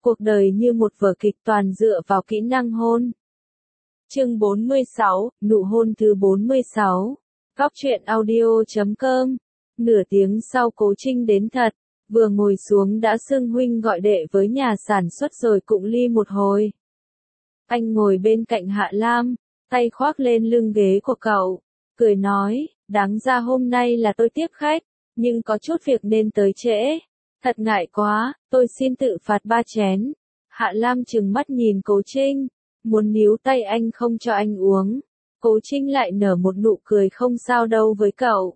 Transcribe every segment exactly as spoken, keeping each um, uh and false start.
Cuộc đời như một vở kịch toàn dựa vào kỹ năng hôn. Chương bốn mươi sáu, nụ hôn thứ bốn mươi sáu. Góc truyện audio chấm com. Nửa tiếng sau Cố Trinh đến thật, vừa ngồi xuống đã xưng huynh gọi đệ với nhà sản xuất rồi cụng ly một hồi. Anh ngồi bên cạnh Hạ Lam, tay khoác lên lưng ghế của cậu, cười nói, đáng ra hôm nay là tôi tiếp khách, nhưng có chút việc nên tới trễ. Thật ngại quá, tôi xin tự phạt ba chén. Hạ Lam trừng mắt nhìn Cố Trinh, muốn níu tay anh không cho anh uống. Cố Trinh lại nở một nụ cười không sao đâu với cậu.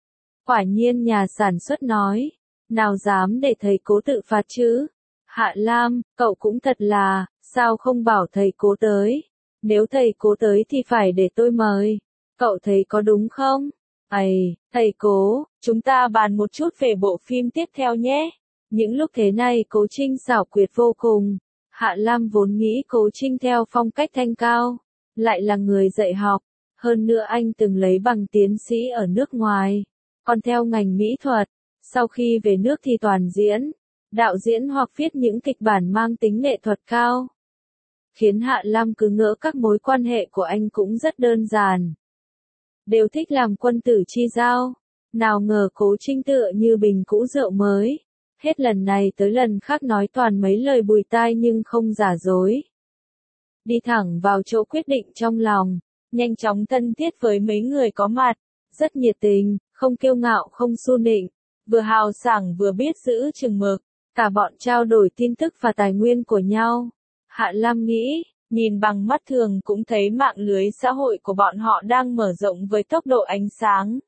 Quả nhiên nhà sản xuất nói, nào dám để thầy Cố tự phạt chứ. Hạ Lam, cậu cũng thật là, sao không bảo thầy Cố tới. Nếu thầy Cố tới thì phải để tôi mời. Cậu thấy có đúng không? Ây, thầy Cố, chúng ta bàn một chút về bộ phim tiếp theo nhé. Những lúc thế này Cố Trinh xảo quyệt vô cùng. Hạ Lam vốn nghĩ Cố Trinh theo phong cách thanh cao, lại là người dạy học. Hơn nữa anh từng lấy bằng tiến sĩ ở nước ngoài, còn theo ngành mỹ thuật. Sau khi về nước thì toàn diễn, đạo diễn hoặc viết những kịch bản mang tính nghệ thuật cao. Khiến Hạ Lam cứ ngỡ các mối quan hệ của anh cũng rất đơn giản. Đều thích làm quân tử chi giao. Nào ngờ Cố Trinh tựa như bình cũ rượu mới. Hết lần này tới lần khác nói toàn mấy lời bùi tai nhưng không giả dối. Đi thẳng vào chỗ quyết định trong lòng. Nhanh chóng thân thiết với mấy người có mặt. Rất nhiệt tình, không kiêu ngạo không su nịnh. Vừa hào sảng vừa biết giữ chừng mực. Cả bọn trao đổi tin tức và tài nguyên của nhau. Hạ Lam nghĩ, nhìn bằng mắt thường cũng thấy mạng lưới xã hội của bọn họ đang mở rộng với tốc độ ánh sáng.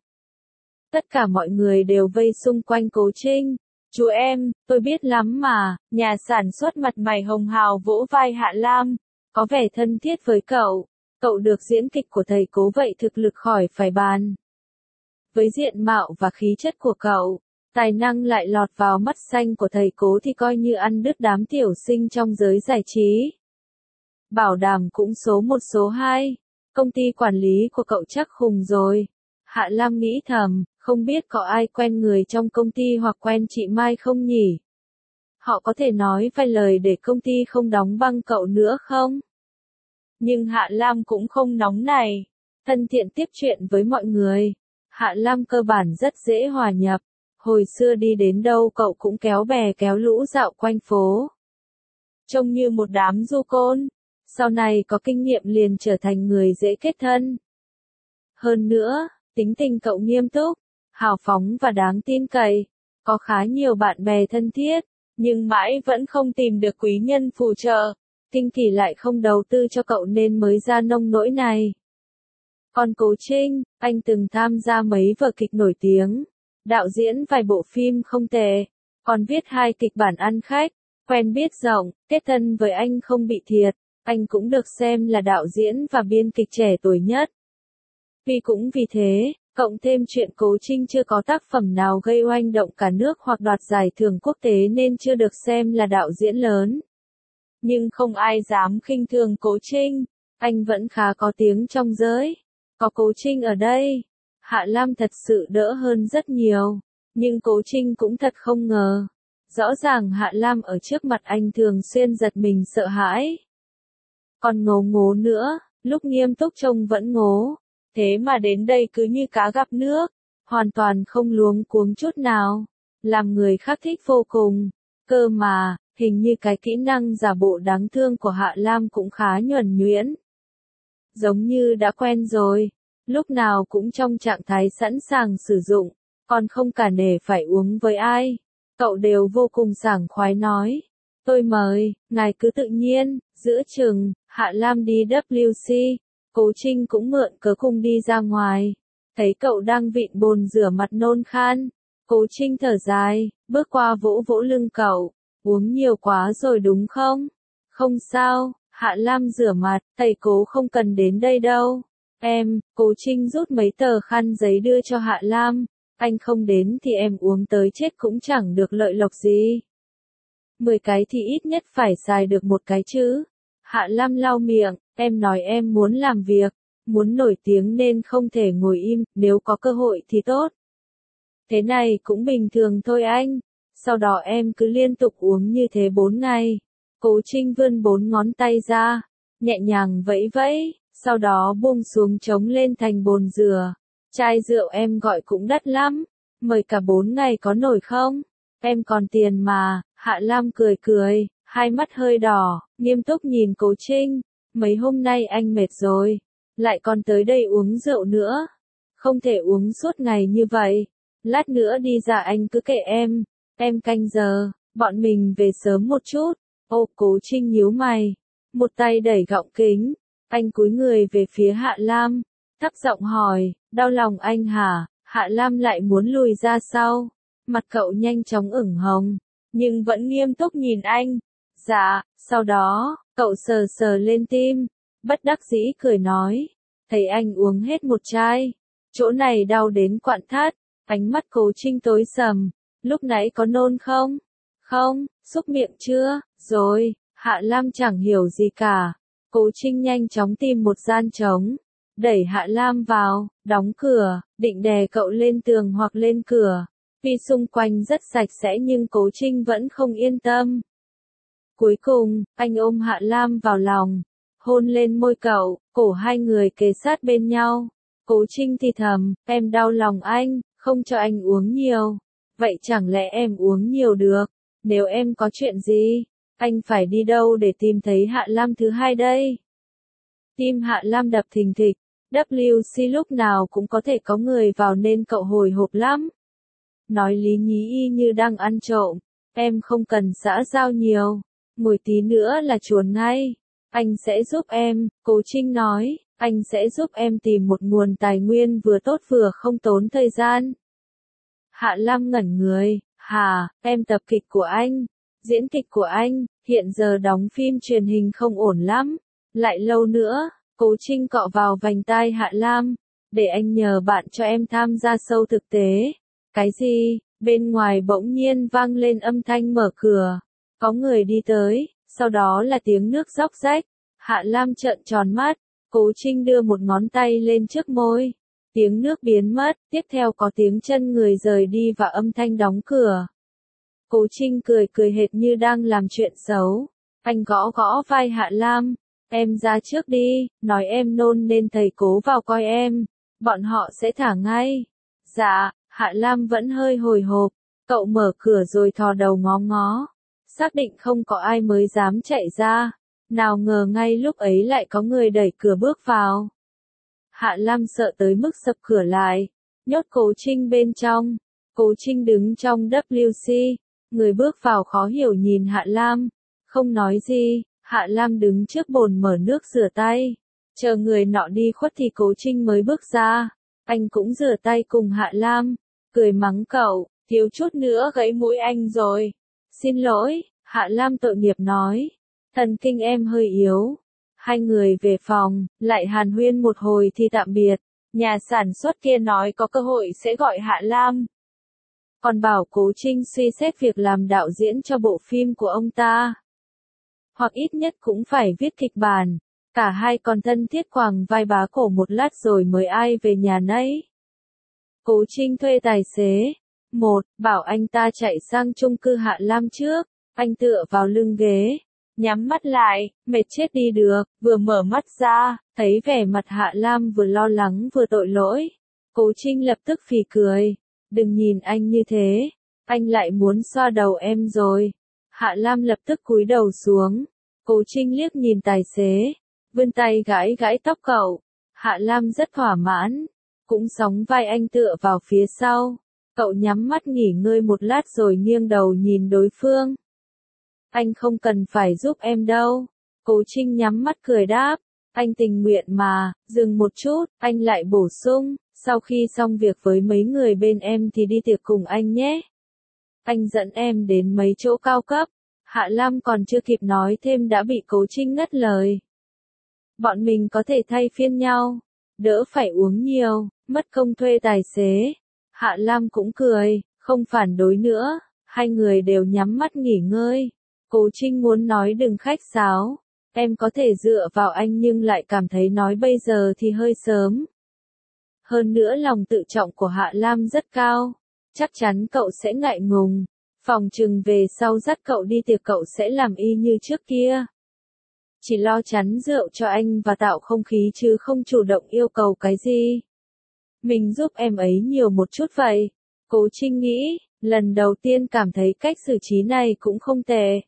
Tất cả mọi người đều vây xung quanh Cố Trinh. Chú em, tôi biết lắm mà, nhà sản xuất mặt mày hồng hào vỗ vai Hạ Lam, có vẻ thân thiết với cậu. Cậu được diễn kịch của thầy Cố vậy thực lực khỏi phải bàn. Với diện mạo và khí chất của cậu, tài năng lại lọt vào mắt xanh của thầy Cố thì coi như ăn đứt đám tiểu sinh trong giới giải trí. Bảo đảm cũng số một số hai, công ty quản lý của cậu chắc khùng rồi. Hạ Lam nghĩ thầm, không biết có ai quen người trong công ty hoặc quen chị Mai không nhỉ? Họ có thể nói vài lời để công ty không đóng băng cậu nữa không? Nhưng Hạ Lam cũng không nóng này, thân thiện tiếp chuyện với mọi người. Hạ Lam cơ bản rất dễ hòa nhập, hồi xưa đi đến đâu cậu cũng kéo bè kéo lũ dạo quanh phố. Trông như một đám du côn, sau này có kinh nghiệm liền trở thành người dễ kết thân. Hơn nữa, tính tình cậu nghiêm túc, hào phóng và đáng tin cậy, có khá nhiều bạn bè thân thiết, nhưng mãi vẫn không tìm được quý nhân phù trợ. Kinh kỳ lại không đầu tư cho cậu nên mới ra nông nỗi này. Còn Cố Trinh, anh từng tham gia mấy vở kịch nổi tiếng, đạo diễn vài bộ phim không tệ, còn viết hai kịch bản ăn khách, quen biết rộng, kết thân với anh không bị thiệt, anh cũng được xem là đạo diễn và biên kịch trẻ tuổi nhất. Vì cũng vì thế, cộng thêm chuyện Cố Trinh chưa có tác phẩm nào gây oanh động cả nước hoặc đoạt giải thưởng quốc tế nên chưa được xem là đạo diễn lớn. Nhưng không ai dám khinh thường Cố Trinh, anh vẫn khá có tiếng trong giới. Có Cố Trinh ở đây, Hạ Lam thật sự đỡ hơn rất nhiều, nhưng Cố Trinh cũng thật không ngờ. Rõ ràng Hạ Lam ở trước mặt anh thường xuyên giật mình sợ hãi. Còn ngố ngố nữa, lúc nghiêm túc trông vẫn ngố, thế mà đến đây cứ như cá gặp nước, hoàn toàn không luống cuống chút nào, làm người khác thích vô cùng. Cơ mà, hình như cái kỹ năng giả bộ đáng thương của Hạ Lam cũng khá nhuần nhuyễn. Giống như đã quen rồi, lúc nào cũng trong trạng thái sẵn sàng sử dụng, còn không cả nể phải uống với ai. Cậu đều vô cùng sảng khoái nói, tôi mời, ngài cứ tự nhiên. Giữa chừng, Hạ Lam đi W C, Cố Trinh cũng mượn cớ cùng đi ra ngoài. Thấy cậu đang vịn bồn rửa mặt nôn khan, Cố Trinh thở dài, bước qua vỗ vỗ lưng cậu, uống nhiều quá rồi đúng không? Không sao, Hạ Lam rửa mặt, thầy Cố không cần đến đây đâu. Em, Cố Trinh rút mấy tờ khăn giấy đưa cho Hạ Lam, anh không đến thì em uống tới chết cũng chẳng được lợi lộc gì. Mười cái thì ít nhất phải xài được một cái chứ. Hạ Lam lau miệng, em nói em muốn làm việc, muốn nổi tiếng nên không thể ngồi im, nếu có cơ hội thì tốt. Thế này cũng bình thường thôi anh, sau đó em cứ liên tục uống như thế bốn ngày, Cố Trinh vươn bốn ngón tay ra, nhẹ nhàng vẫy vẫy, sau đó buông xuống trống lên thành bồn dừa. Chai rượu em gọi cũng đắt lắm, mời cả bốn ngày có nổi không? Em còn tiền mà. Hạ Lam cười cười, hai mắt hơi đỏ, nghiêm túc nhìn Cố Trinh. Mấy hôm nay anh mệt rồi, lại còn tới đây uống rượu nữa. Không thể uống suốt ngày như vậy. Lát nữa đi ra anh cứ kệ em, em canh giờ, bọn mình về sớm một chút. Ô, Cố Trinh nhíu mày, một tay đẩy gọng kính, anh cúi người về phía Hạ Lam, thấp giọng hỏi, đau lòng anh hả? Hạ Lam lại muốn lùi ra sau, mặt cậu nhanh chóng ửng hồng, nhưng vẫn nghiêm túc nhìn anh. Dạ, sau đó, cậu sờ sờ lên tim, bất đắc dĩ cười nói, thấy anh uống hết một chai, chỗ này đau đến quặn thắt. Ánh mắt Cố Trinh tối sầm, lúc nãy có nôn không? Không, xúc miệng chưa? Rồi, Hạ Lam chẳng hiểu gì cả. Cố Trinh nhanh chóng tìm một gian trống, đẩy Hạ Lam vào, đóng cửa, định đè cậu lên tường hoặc lên cửa. Vì xung quanh rất sạch sẽ nhưng Cố Trinh vẫn không yên tâm. Cuối cùng, anh ôm Hạ Lam vào lòng, hôn lên môi cậu, cổ hai người kề sát bên nhau. Cố Trinh thì thầm, em đau lòng anh, không cho anh uống nhiều. Vậy chẳng lẽ em uống nhiều được? Nếu em có chuyện gì, anh phải đi đâu để tìm thấy Hạ Lam thứ hai đây? Tim Hạ Lam đập thình thịch, W C lúc nào cũng có thể có người vào nên cậu hồi hộp lắm. Nói lý nhí y như đang ăn trộm, em không cần xã giao nhiều, ngồi tí nữa là chuồn ngay. Anh sẽ giúp em, Cố Trinh nói, anh sẽ giúp em tìm một nguồn tài nguyên vừa tốt vừa không tốn thời gian. Hạ Lam ngẩn người, hà, em tập kịch của anh, diễn kịch của anh, hiện giờ đóng phim truyền hình không ổn lắm, lại lâu nữa. Cố Trinh cọ vào vành tai Hạ Lam, để anh nhờ bạn cho em tham gia show thực tế. Cái gì? Bên ngoài bỗng nhiên vang lên âm thanh mở cửa, có người đi tới, sau đó là tiếng nước róc rách. Hạ Lam trợn tròn mắt, Cố Trinh đưa một ngón tay lên trước môi. Tiếng nước biến mất, tiếp theo có tiếng chân người rời đi và âm thanh đóng cửa. Cố Trinh cười cười hệt như đang làm chuyện xấu. Anh gõ gõ vai Hạ Lam, em ra trước đi, nói em nôn nên thầy Cố vào coi em, bọn họ sẽ thả ngay. Dạ, Hạ Lam vẫn hơi hồi hộp, cậu mở cửa rồi thò đầu ngó ngó, xác định không có ai mới dám chạy ra. Nào ngờ ngay lúc ấy lại có người đẩy cửa bước vào. Hạ Lam sợ tới mức sập cửa lại, nhốt Cố Trinh bên trong. Cố Trinh đứng trong W C, người bước vào khó hiểu nhìn Hạ Lam, không nói gì. Hạ Lam đứng trước bồn mở nước rửa tay, chờ người nọ đi khuất thì Cố Trinh mới bước ra. Anh cũng rửa tay cùng Hạ Lam, cười mắng cậu, thiếu chút nữa gãy mũi anh rồi. Xin lỗi, Hạ Lam tội nghiệp nói, thần kinh em hơi yếu. Hai người về phòng, lại hàn huyên một hồi thì tạm biệt. Nhà sản xuất kia nói có cơ hội sẽ gọi Hạ Lam, còn bảo Cố Trinh suy xét việc làm đạo diễn cho bộ phim của ông ta. Hoặc ít nhất cũng phải viết kịch bản. Cả hai còn thân thiết quàng vai bá cổ một lát rồi mới ai về nhà nấy. Cố Trinh thuê tài xế. Một, bảo anh ta chạy sang chung cư Hạ Lam trước. Anh tựa vào lưng ghế, nhắm mắt lại, mệt chết đi được, vừa mở mắt ra, thấy vẻ mặt Hạ Lam vừa lo lắng vừa tội lỗi. Cố Trinh lập tức phì cười. Đừng nhìn anh như thế, anh lại muốn xoa đầu em rồi. Hạ Lam lập tức cúi đầu xuống. Cố Trinh liếc nhìn tài xế, vươn tay gãi gãi tóc cậu. Hạ Lam rất thỏa mãn, cũng sóng vai anh tựa vào phía sau. Cậu nhắm mắt nghỉ ngơi một lát rồi nghiêng đầu nhìn đối phương. Anh không cần phải giúp em đâu. Cố Trinh nhắm mắt cười đáp, anh tình nguyện mà. Dừng một chút, anh lại bổ sung, sau khi xong việc với mấy người bên em thì đi tiệc cùng anh nhé. Anh dẫn em đến mấy chỗ cao cấp. Hạ Lam còn chưa kịp nói thêm đã bị Cố Trinh ngắt lời. Bọn mình có thể thay phiên nhau, đỡ phải uống nhiều, mất công thuê tài xế. Hạ Lam cũng cười, không phản đối nữa. Hai người đều nhắm mắt nghỉ ngơi. Cố Trinh muốn nói đừng khách sáo, em có thể dựa vào anh nhưng lại cảm thấy nói bây giờ thì hơi sớm. Hơn nữa lòng tự trọng của Hạ Lam rất cao, chắc chắn cậu sẽ ngại ngùng. Phòng chừng về sau dắt cậu đi tiệc cậu sẽ làm y như trước kia. Chỉ lo chắn rượu cho anh và tạo không khí chứ không chủ động yêu cầu cái gì. Mình giúp em ấy nhiều một chút vậy. Cố Trinh nghĩ, lần đầu tiên cảm thấy cách xử trí này cũng không tệ.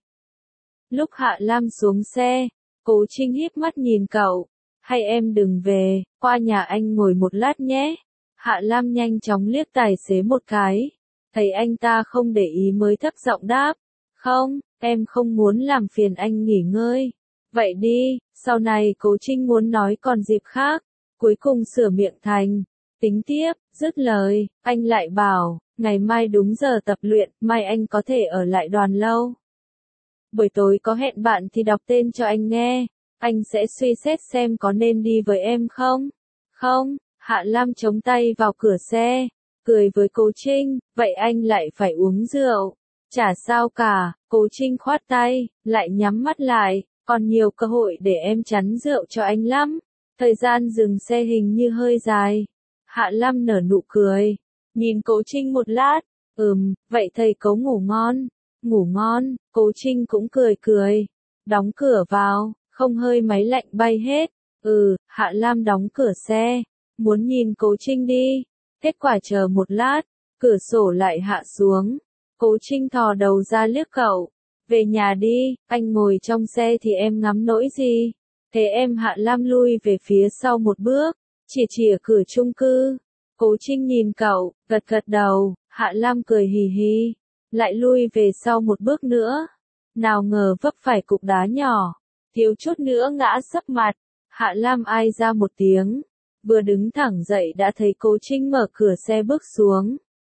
Lúc Hạ Lam xuống xe, Cố Trinh híp mắt nhìn cậu. Hay em đừng về, qua nhà anh ngồi một lát nhé. Hạ Lam nhanh chóng liếc tài xế một cái. Thấy anh ta không để ý mới thấp giọng đáp. Không, em không muốn làm phiền anh nghỉ ngơi. Vậy đi, sau này Cố Trinh muốn nói còn dịp khác. Cuối cùng sửa miệng thành. Tính tiếp, dứt lời, anh lại bảo, ngày mai đúng giờ tập luyện, mai anh có thể ở lại đoàn lâu. Buổi tối có hẹn bạn thì đọc tên cho anh nghe, anh sẽ suy xét xem có nên đi với em không? Không, Hạ Lam chống tay vào cửa xe, cười với Cố Trinh, vậy anh lại phải uống rượu. Chả sao cả, Cố Trinh khoát tay, lại nhắm mắt lại, còn nhiều cơ hội để em chắn rượu cho anh lắm. Thời gian dừng xe hình như hơi dài. Hạ Lam nở nụ cười, nhìn Cố Trinh một lát, ừm, vậy thầy Cố ngủ ngon, ngủ ngon, Cố Trinh cũng cười cười, đóng cửa vào, không hơi máy lạnh bay hết, ừ, Hạ Lam đóng cửa xe, muốn nhìn Cố Trinh đi, kết quả chờ một lát, cửa sổ lại hạ xuống, Cố Trinh thò đầu ra liếc cậu, về nhà đi, anh ngồi trong xe thì em ngắm nỗi gì, thế em Hạ Lam lui về phía sau một bước. Chìa chìa cửa chung cư, Cố Trinh nhìn cậu, gật gật đầu, Hạ Lam cười hì hì, lại lui về sau một bước nữa, nào ngờ vấp phải cục đá nhỏ, thiếu chút nữa ngã sấp mặt, Hạ Lam ai ra một tiếng, vừa đứng thẳng dậy đã thấy Cố Trinh mở cửa xe bước xuống.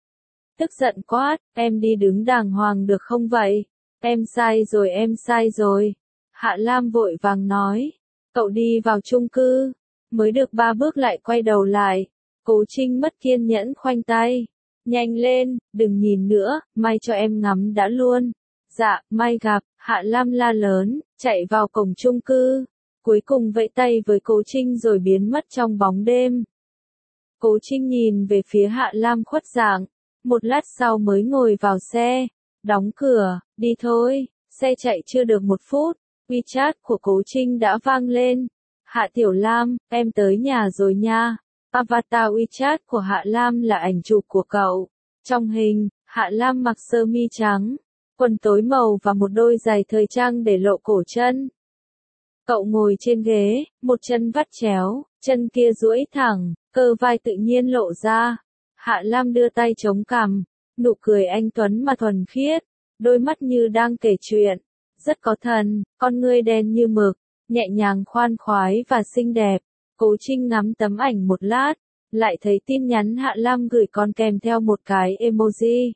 Tức giận quát, em đi đứng đàng hoàng được không vậy, em sai rồi em sai rồi, Hạ Lam vội vàng nói, cậu đi vào chung cư. Mới được ba bước lại quay đầu lại, Cố Trinh mất kiên nhẫn khoanh tay, nhanh lên, đừng nhìn nữa, mai cho em ngắm đã luôn. Dạ, mai gặp, Hạ Lam la lớn, chạy vào cổng chung cư, cuối cùng vẫy tay với Cố Trinh rồi biến mất trong bóng đêm. Cố Trinh nhìn về phía Hạ Lam khuất dạng, một lát sau mới ngồi vào xe, đóng cửa, đi thôi, xe chạy chưa được một phút, WeChat của Cố Trinh đã vang lên. Hạ Tiểu Lam, em tới nhà rồi nha. Avatar WeChat của Hạ Lam là ảnh chụp của cậu. Trong hình, Hạ Lam mặc sơ mi trắng, quần tối màu và một đôi giày thời trang để lộ cổ chân. Cậu ngồi trên ghế, một chân vắt chéo, chân kia duỗi thẳng, cơ vai tự nhiên lộ ra. Hạ Lam đưa tay chống cằm, nụ cười anh tuấn mà thuần khiết, đôi mắt như đang kể chuyện, rất có thần, con ngươi đen như mực. Nhẹ nhàng khoan khoái và xinh đẹp, Cố Trinh ngắm tấm ảnh một lát, lại thấy tin nhắn Hạ Lam gửi con kèm theo một cái emoji.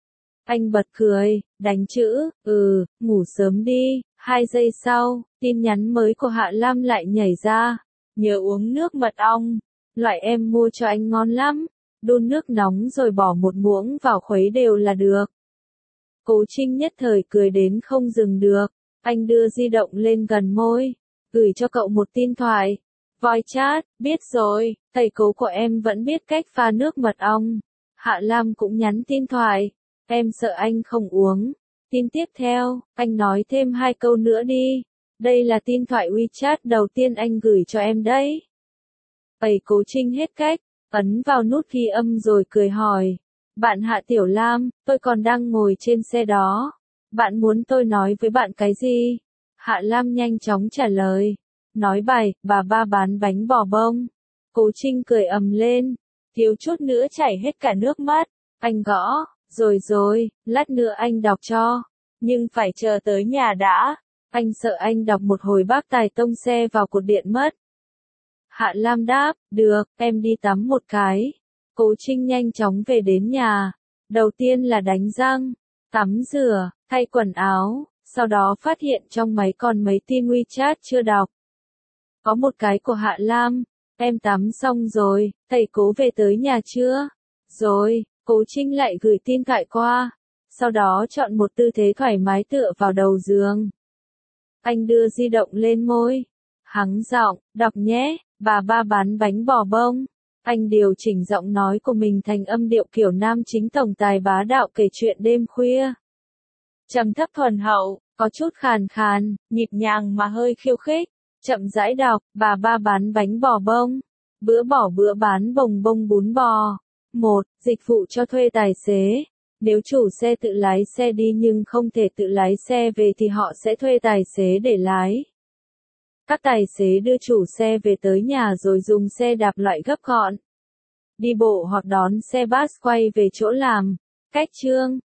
Anh bật cười, đánh chữ, ừ, ngủ sớm đi, hai giây sau, tin nhắn mới của Hạ Lam lại nhảy ra, nhớ uống nước mật ong, loại em mua cho anh ngon lắm, đun nước nóng rồi bỏ một muỗng vào khuấy đều là được. Cố Trinh nhất thời cười đến không dừng được, anh đưa di động lên gần môi. Gửi cho cậu một tin thoại. Voice chat, biết rồi, thầy Cố của em vẫn biết cách pha nước mật ong. Hạ Lam cũng nhắn tin thoại. Em sợ anh không uống. Tin tiếp theo, anh nói thêm hai câu nữa đi. Đây là tin thoại WeChat đầu tiên anh gửi cho em đấy. Thầy Cố Trinh hết cách, ấn vào nút ghi âm rồi cười hỏi. Bạn Hạ Tiểu Lam, tôi còn đang ngồi trên xe đó. Bạn muốn tôi nói với bạn cái gì? Hạ Lam nhanh chóng trả lời. Nói bài, bà ba bán bánh bò bông. Cố Trinh cười ầm lên. Thiếu chút nữa chảy hết cả nước mắt. Anh gõ, rồi rồi, lát nữa anh đọc cho. Nhưng phải chờ tới nhà đã. Anh sợ anh đọc một hồi bác tài tông xe vào cột điện mất. Hạ Lam đáp, được, em đi tắm một cái. Cố Trinh nhanh chóng về đến nhà. Đầu tiên là đánh răng, tắm rửa, thay quần áo. Sau đó phát hiện trong máy còn mấy tin WeChat chưa đọc. Có một cái của Hạ Lam, em tắm xong rồi, thầy Cố về tới nhà chưa? Rồi, Cố Trinh lại gửi tin thoại qua. Sau đó chọn một tư thế thoải mái tựa vào đầu giường. Anh đưa di động lên môi. Hắng giọng, đọc nhé, bà ba bán bánh bò bông. Anh điều chỉnh giọng nói của mình thành âm điệu kiểu nam chính tổng tài bá đạo kể chuyện đêm khuya. Trầm thấp thuần hậu, có chút khàn khàn, nhịp nhàng mà hơi khiêu khích. Chậm rãi đọc, bà ba bán bánh bò bông. Bữa bỏ bữa bán bồng bông bún bò. một. Dịch vụ cho thuê tài xế. Nếu chủ xe tự lái xe đi nhưng không thể tự lái xe về thì họ sẽ thuê tài xế để lái. Các tài xế đưa chủ xe về tới nhà rồi dùng xe đạp loại gấp gọn. Đi bộ hoặc đón xe bus quay về chỗ làm. Cách chương